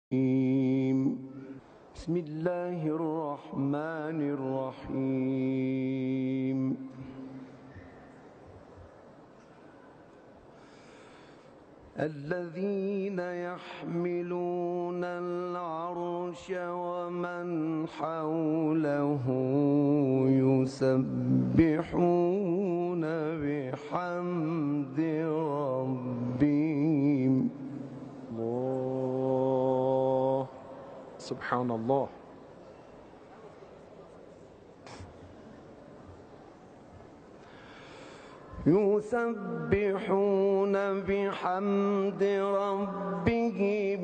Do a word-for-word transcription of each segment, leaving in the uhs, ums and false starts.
بسم الله الرحمن الرحيم. الذين يحملون العرش ومن حوله يسبحون بحمد ربهم. الله سبحان الله. يسبحون بحمد ربهم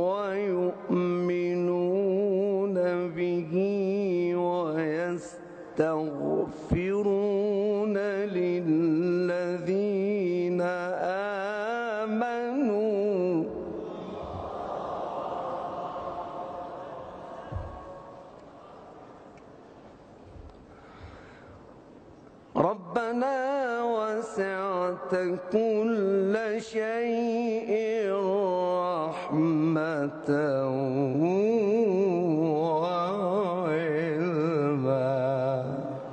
ويؤمنون به ويستغفرون للذين آمنوا ربنا وسعت كل شيء رحمة وعلما.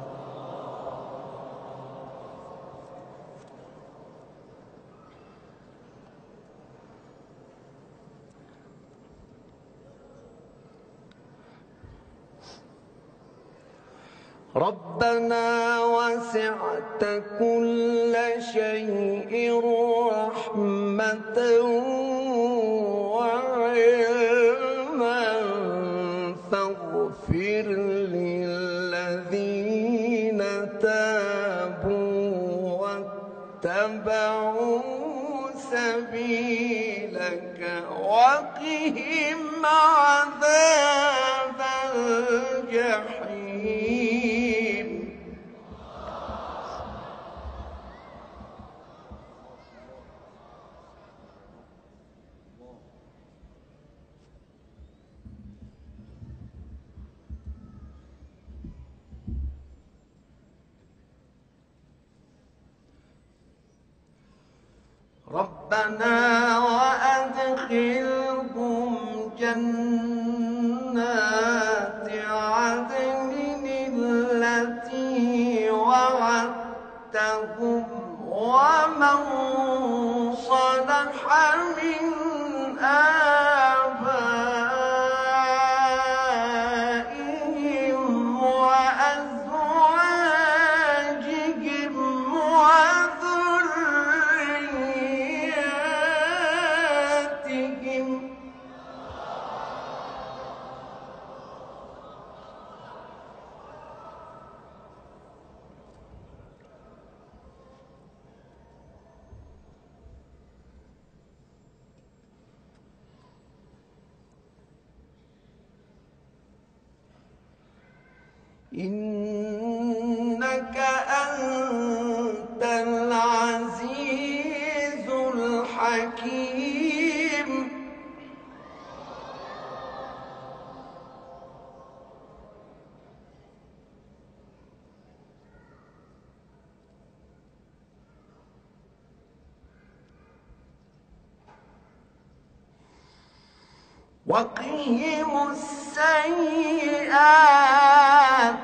ربنا وسعت كل شيء رحمة وعلما فاغفر للذين تابوا واتبعوا سبيلك وقهم عذاب الجحيم. ربنا وأدخلهم جنات عدن التي وعدتهم ومن صلح من آبائهم وأزواجهم وذرياتهم إنك أنت العزيز الحكيم. وقهم السيئات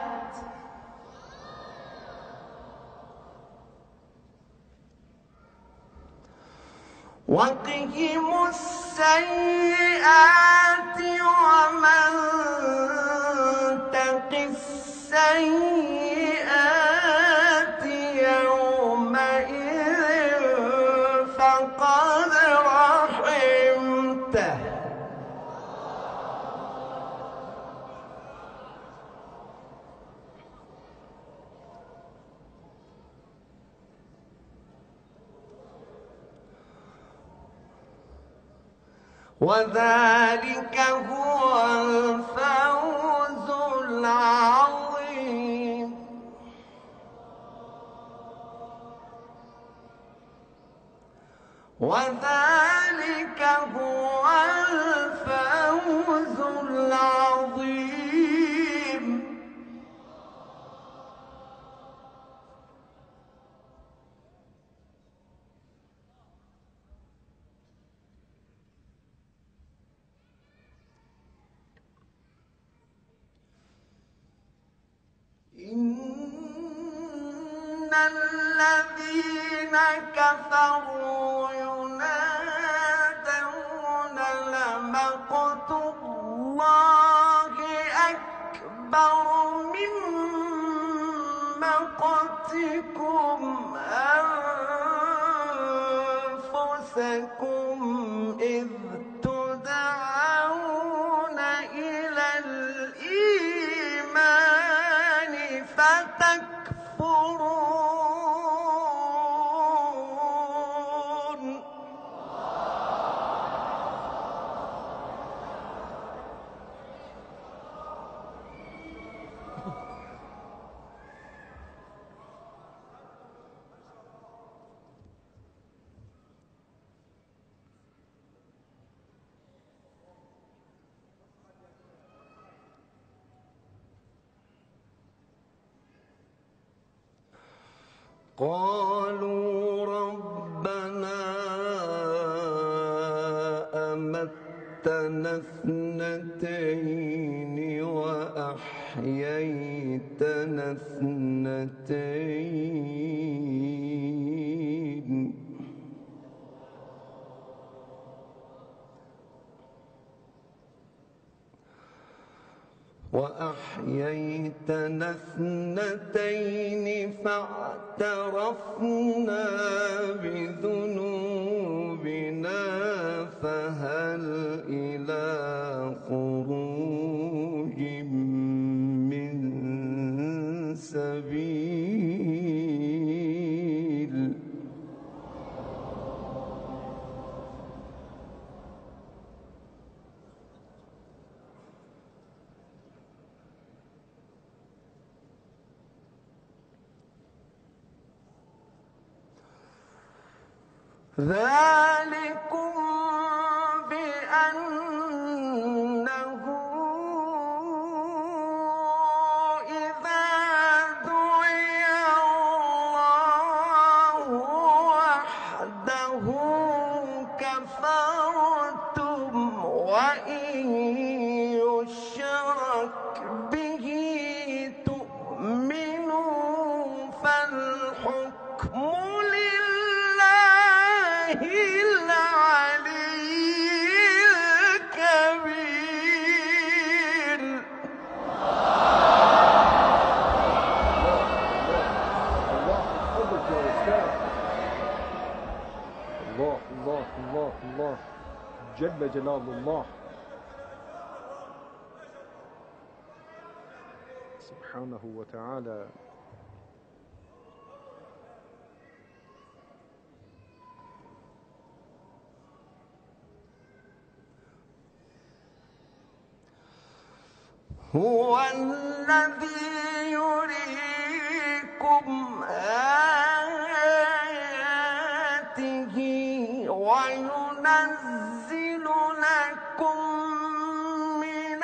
وقهم السيئات ومن تق السيئات يومئذ فقد رحمته وذلك هو الفوز العظيم. وذلك هو الفوز العظيم. الذين كفروا ينادون لمقت الله أكبر من مقتكم أنفسكم إذ تدعون إلى الإيمان فتكفرون. قالوا ربنا أمتنا اثنتين وأحييتنا اثنتين وأحييتنا اثنتين فاعترفنا بذنوبنا فهل إلى خروج من سبيل. ذلكم بأنه إذا دعي الله وحده كفرتم وإن يشرك به تؤمنوا فالحكم الله الله الله الله جل جلال الله سبحانه وتعالى. هو الذي يريكم آياته وينزل لكم من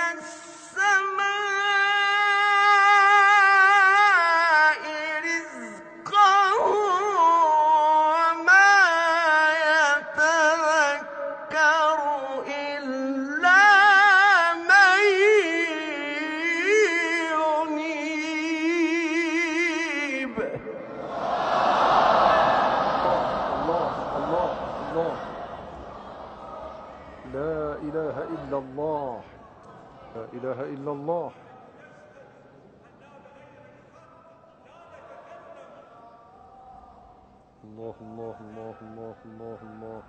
السماء رزقا وما يتذكر إلا لا إله إلا الله لا إله إلا الله. الله الله الله الله الله الله.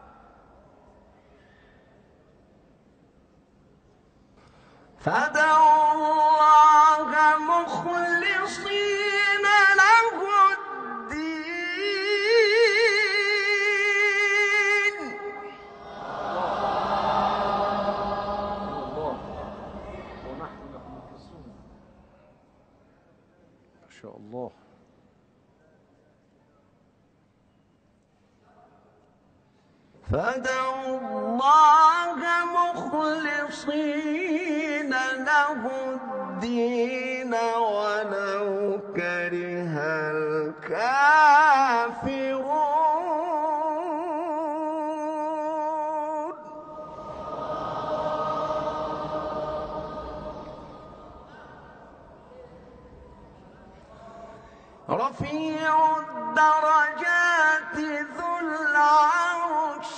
فادعوا الله مخلصين له الدين. الله ونحن له مخلصون. ما شاء الله. فادعوا الله مخلصين له الدين ولو كره الكافرون. رفيع الدرجات ذو العرش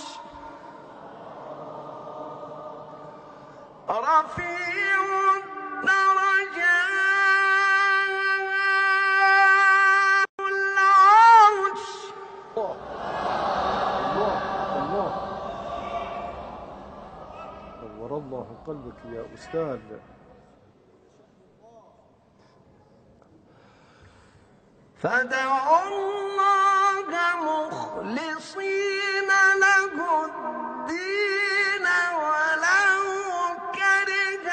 رفيع الدرجات ذو العرش. الله الله نور الله قلبك يا أستاذ. فادعوا الله مخلصين له الدين ولو كره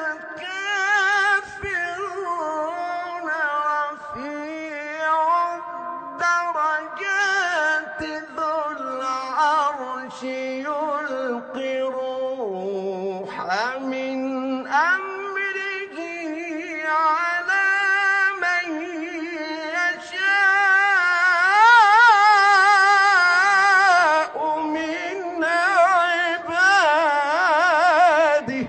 الكافرون رفيع الدرجات ذو العرش يلقي الروح من أمره على من يشاء من عباده.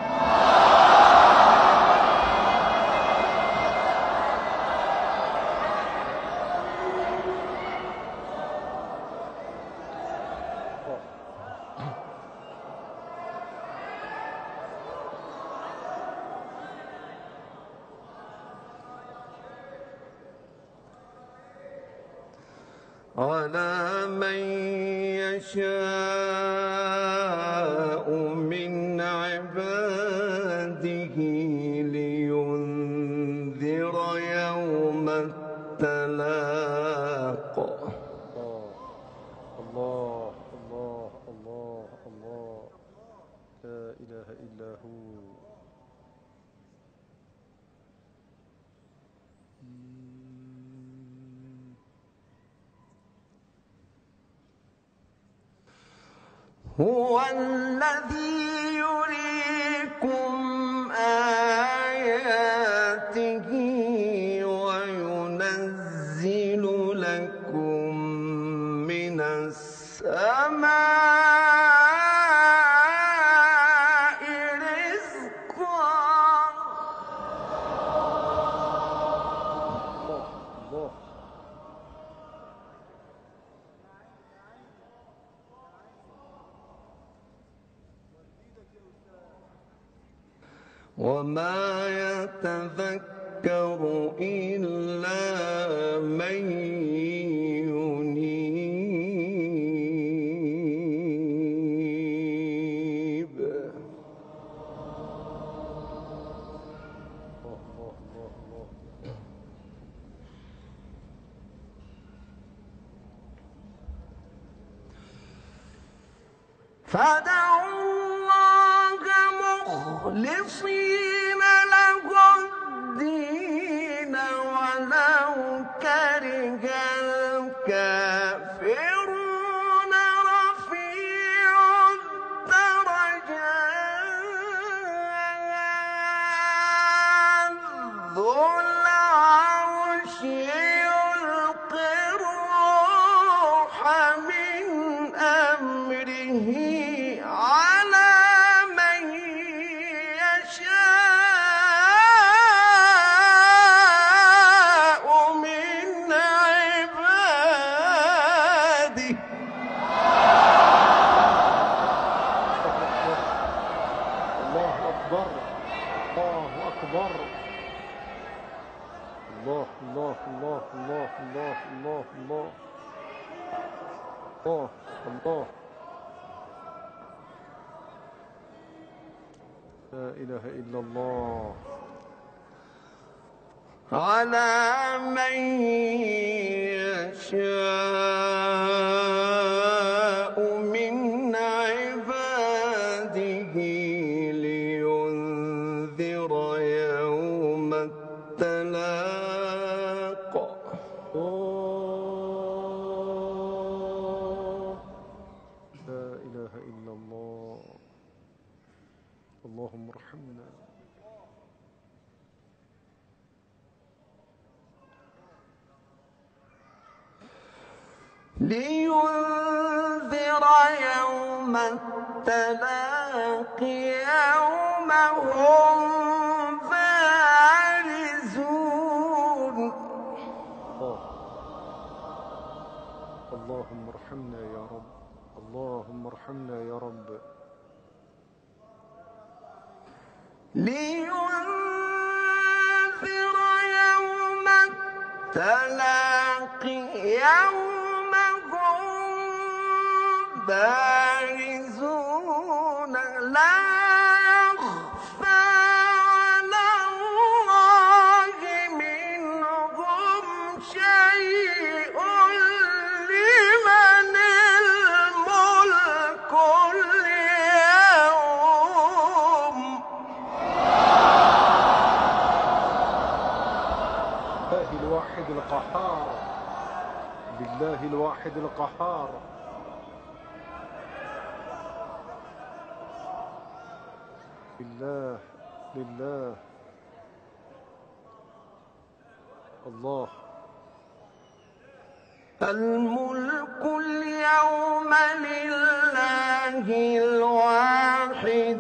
على من يشاء من عباده لينذر يوم التلاق. الله الله الله الله لا إله إلا هو. هو الذي يريكم آياته وينزل لكم من السماء رزقا. الله وما يتذكر إلا من ينيب. فادعوا الله مخلصين له الدين ولو كره الكافرون رفيع الدرجات ذو العرش يلقي الروح من أمره على من يشاء من عباده. الله أكبر الله أكبر. الله الله الله الله الله الله الله الله الله لا إله إلا الله. على من يشاء من عباده لينذر يوم التلاق. لا إله إلا الله. اللهم ارحمنا. لينذر يوم التلاق يوم هم بارزون لينذر يوم التلاق يوم هم بارزون لا يخفى على الله منهم شيء لمن الملك اليوم لله الواحد القهار، لله الواحد القهار. لله لله الله. الملك اليوم لله الواحد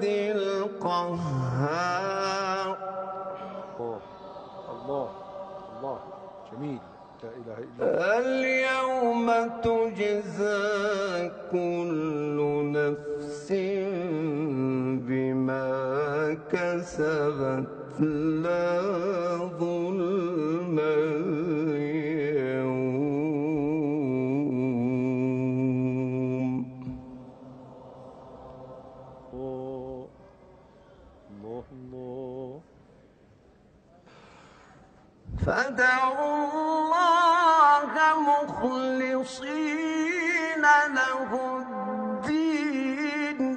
القهار. الله الله الله جميل. لا إله إلا الله. اليوم تجزى كل نفس بما كسبت لا ظلم اليوم. الله الله الله. فادعوا الله مخلصين له الدين.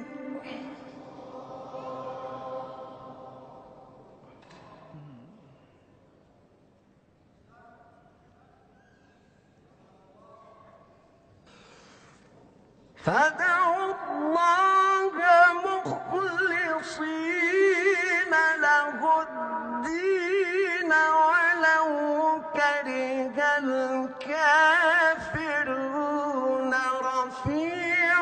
فادعوا الله مخلصين له الدين ولو كره الكافرون. رفيع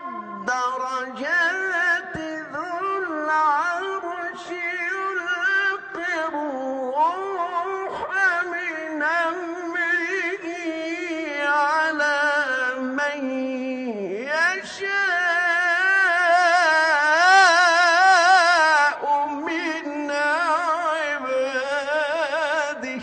الدرجات ذو العرش يلقي الروح من أمره على من يشاء من عباده.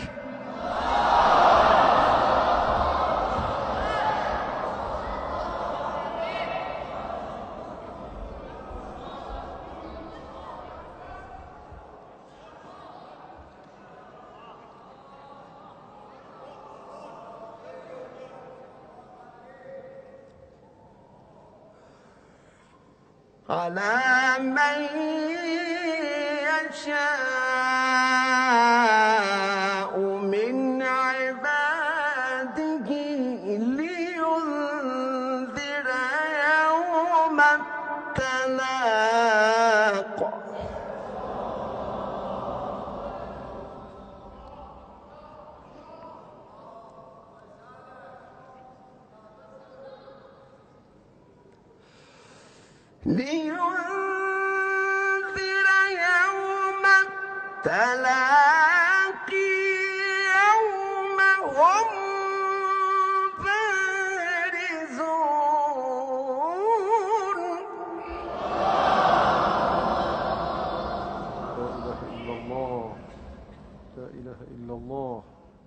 على من يشاء من عباده لينذر يوم التلاق. لينذر يوم التلاق يوم هم بارزون. لا إله إلا الله. لا إله إلا الله.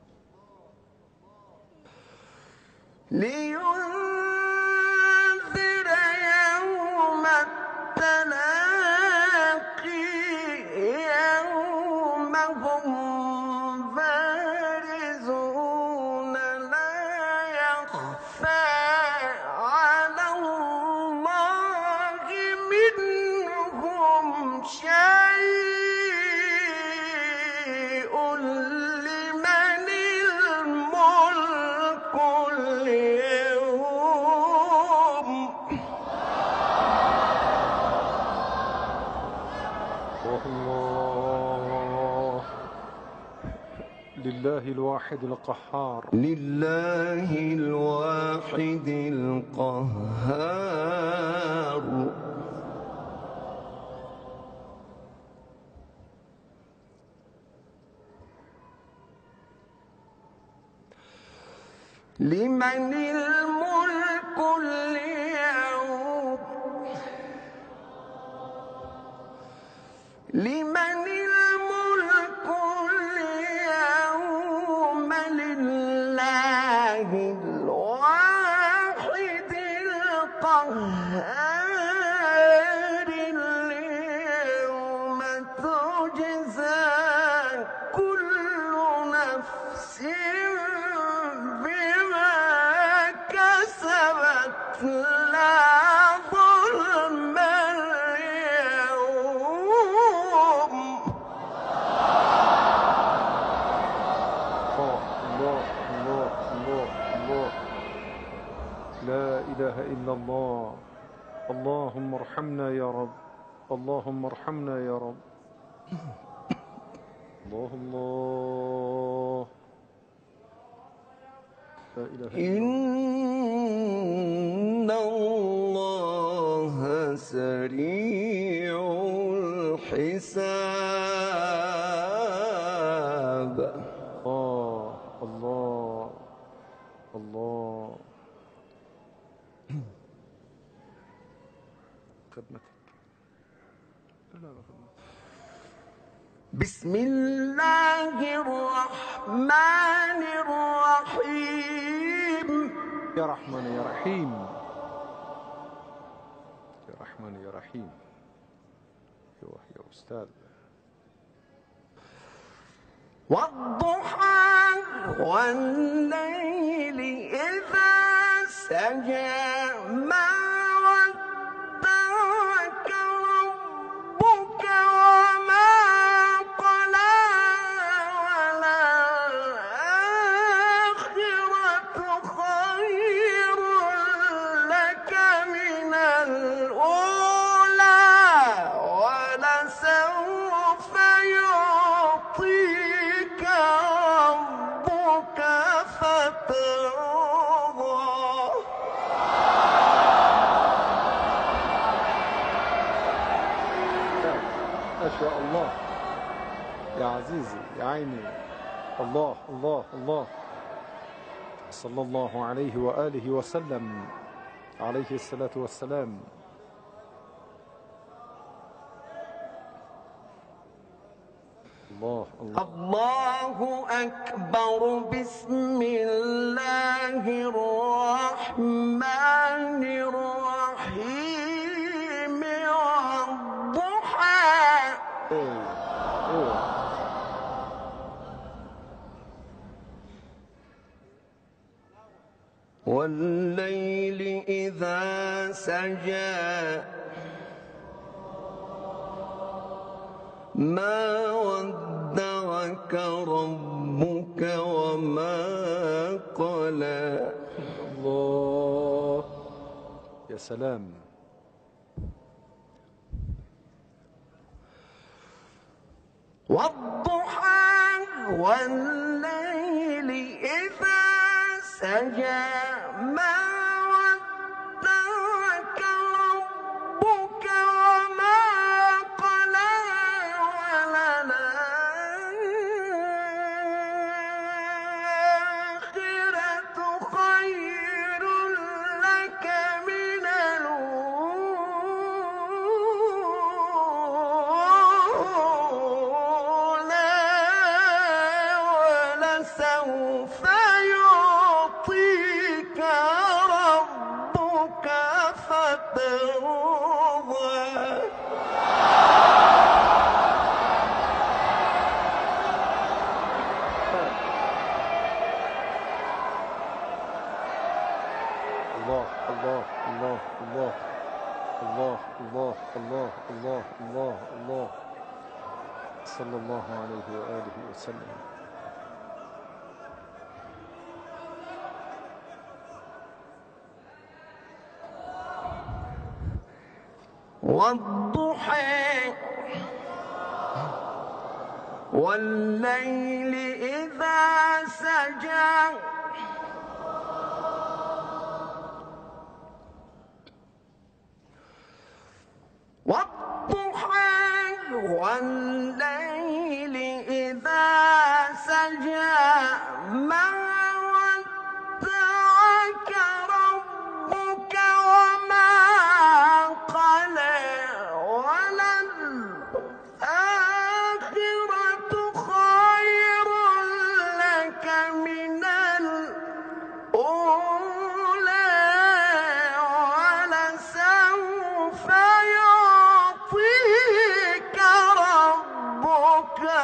لينذر يوم التلاق يوم هم بارزون لا يخفى على الله منهم شيء لمن الملك اليوم. الله. لله الواحد القهار. لله الواحد القهار. لمن الملك اليوم. لمن الملك اليوم لله الواحد القهار اليوم تجزى كل نفس بما كسبت لا ظلم اليوم. الله الله الله الله لا إله إلا الله. اللهم ارحمنا يا رب، اللهم ارحمنا يا رب. الله الله لا إله إلا الله. إن الله سريع الحساب. الله الله الله خدمتك. لا لا خدمتك. بسم الله الرحمن الرحيم. يا رحمن يا رحيم، يا رحمن يا رحيم. ايوه يا أستاذ. والضحى والليل إذا سجى ما ودعك ربك وما قلى وللآخرة خير لك من الأولى ولسوف يعطيك ربك فترضى. ما شاء الله يا عزيزي يا عيني. الله الله الله صلى الله عليه وآله وسلم، عليه الصلاة والسلام. الله الله الله أكبر. بسم الله الرحمن الرحيم. والضحى إيه إيه. والليل إذا سجى ما ودعك ربك وما قلى. الله يا سلام. والضحى والليل إذا سجى ما ودعك ربك وما قلى وللآخرة خير لك من الأولى ولسوف يعطيك ربك فترضى. الله الله الله الله الله الله الله الله الله الله صلى الله عليه وآله وسلم. والضحى والليل إذا سجى والضحى والليل إذا سجى ما ودعك ربك وما قلى وللآخرة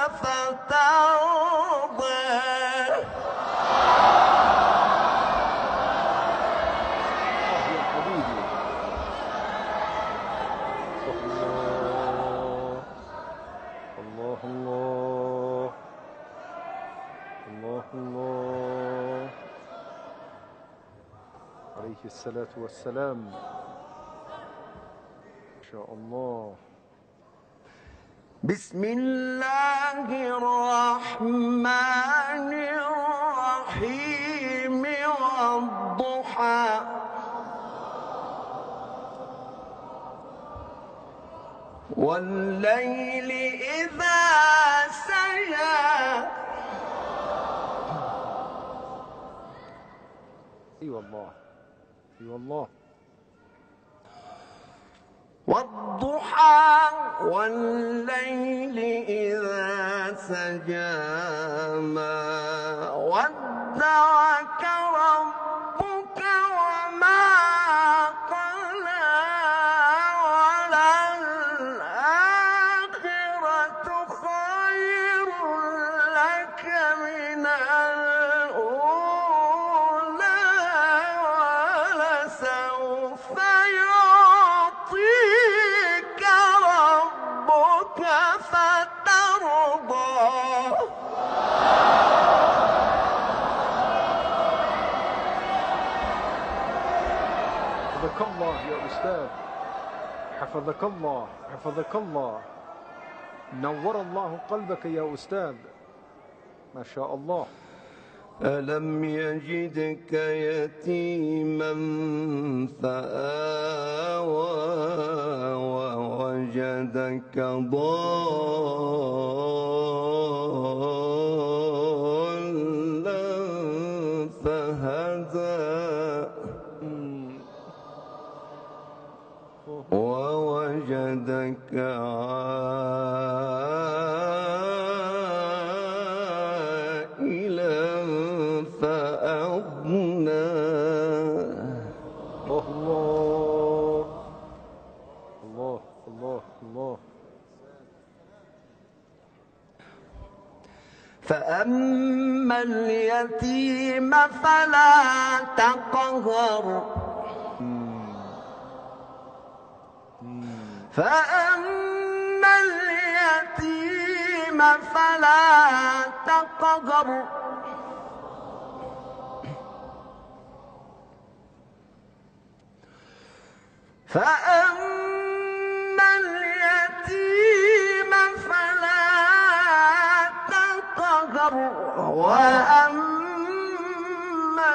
فترضى يا حبيبي الله الله الله الله الله عليه الصلاة والسلام. ما شاء الله. بسم الله الرحمن الرحيم والضحى والليل إذا سجى اي والله اي والله. والضحى والليل إذا سجى ما ودعك ربك وما قلى وللآخرة خير لك من الأولى ولسوف يعطيك ربك فترضى. حفظك الله يا أستاذ، حفظك الله حفظك الله، نور الله قلبك يا أستاذ، ما شاء الله. ألم يجدك يتيما فآوى ووجدك ضالا فهدى ووجدك عائلا فأغنى. الله الله الله الله. فأما اليتيم فلا تقهر فأما اليتيم فلا تقهر فأما اليتيم فلا تقهر وأما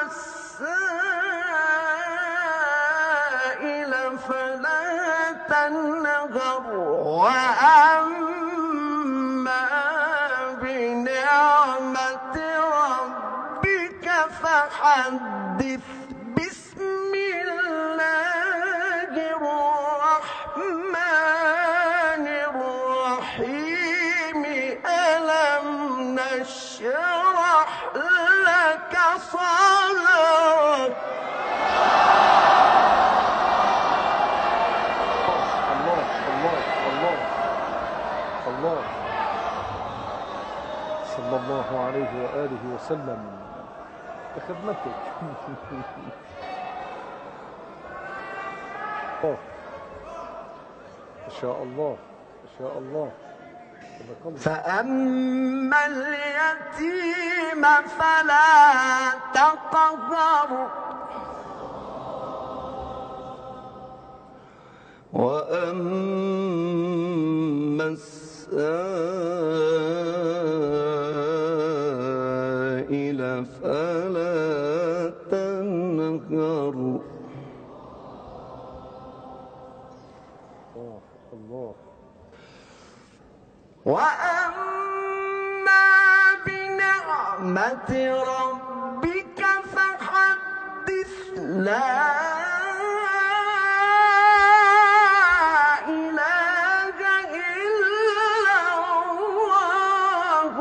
السائل فلا تنهر وأما بنعمة ربك فحدث. بسم الله الرحمن الرحيم ألم نشرح لك صدرك. الله الله الله الله صلى الله عليه وآله وسلم بخدمتك. الله ما شاء الله ما شاء الله. فأما اليتيم فلا تقهر وأما السائل فلا تنهر. الله الله. وأما بنعمة ربك فحدث. لا إله إلا الله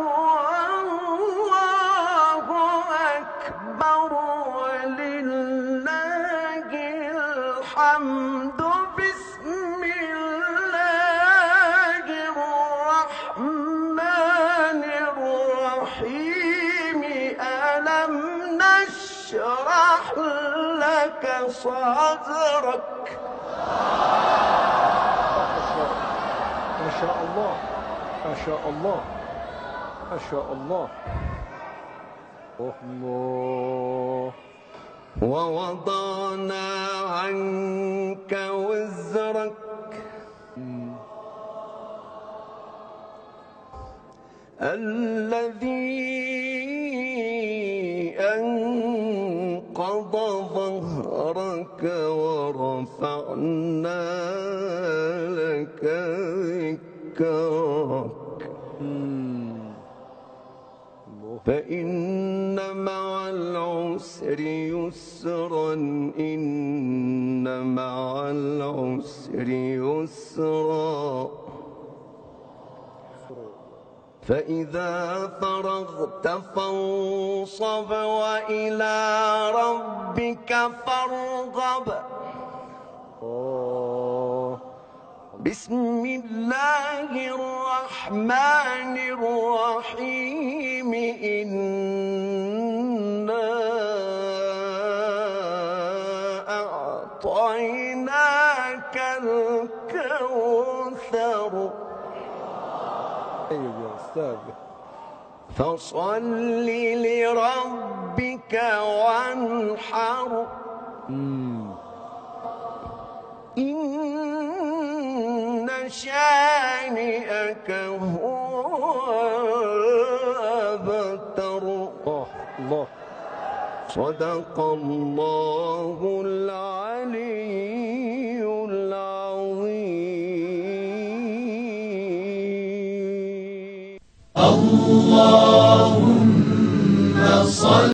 والله أكبر ولله الحمد. بسم الله الرحمن لك صدرك. ما شاء الله ما شاء الله ما شاء الله. الله. ووضعنا عنك وزرك الذي أنقض ظهرك ورفعنا لك ذكرك. فإن مع العسر يسرا إن مع العسر يسرا فإذا فرغت فانصب وإلى ربك فارغب. بسم الله الرحمن الرحيم. إنا أعطيناك الكوثر أيوة يا أستاذ. فصل لربك وانحر. إن شانئك هو الأبتر. الله الله. صدق الله العلي العظيم. اللهم صل